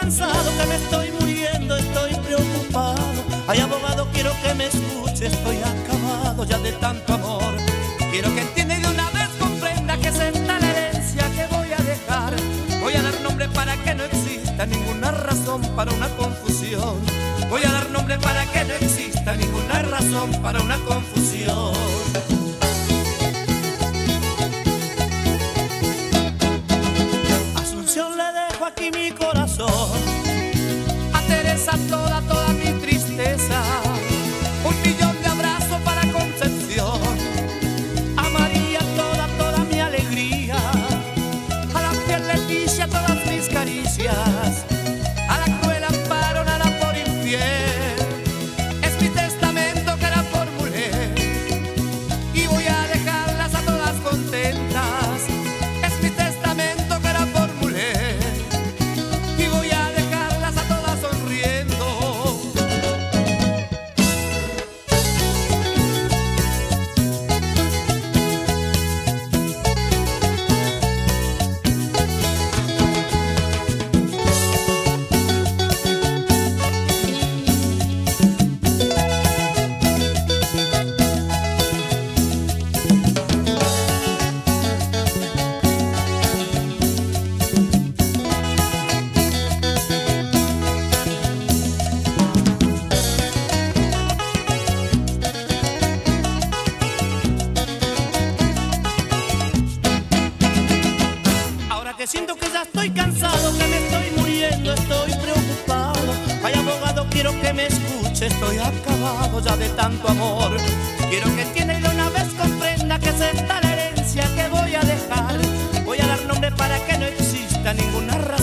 cansado, que me estoy muriendo, estoy preocupado. Ay, abogado, quiero que me escuche, estoy acabado ya de tanto amor. Quiero que entienda y de una vez comprenda que es esta la herencia que voy a dejar. Voy a dar nombre para que no exista ninguna razón para una confusión. Voy a dar nombre para que no exista ninguna razón para una confusión. Asunción, le dejo aquí mi corazón. A Teresa toda mi tristeza. 1.000.000 de abrazos para Concepción. A María toda mi alegría. A la fiel Leticia todas mis caricias. A la cruel Amparo nada por infiel. Es mi testamento que la formulé y voy a dejarlas a todas contentas. Es mi testamento que la formulé y voy a dejarlas a todas sonriendo. Siento que ya estoy cansado, que me estoy muriendo, estoy preocupado. Ay, abogado, quiero que me escuche, estoy acabado ya de tanto amor. Quiero que entienda y de una vez comprenda que es esta la herencia que voy a dejar. Voy a dar nombre para que no exista ninguna razón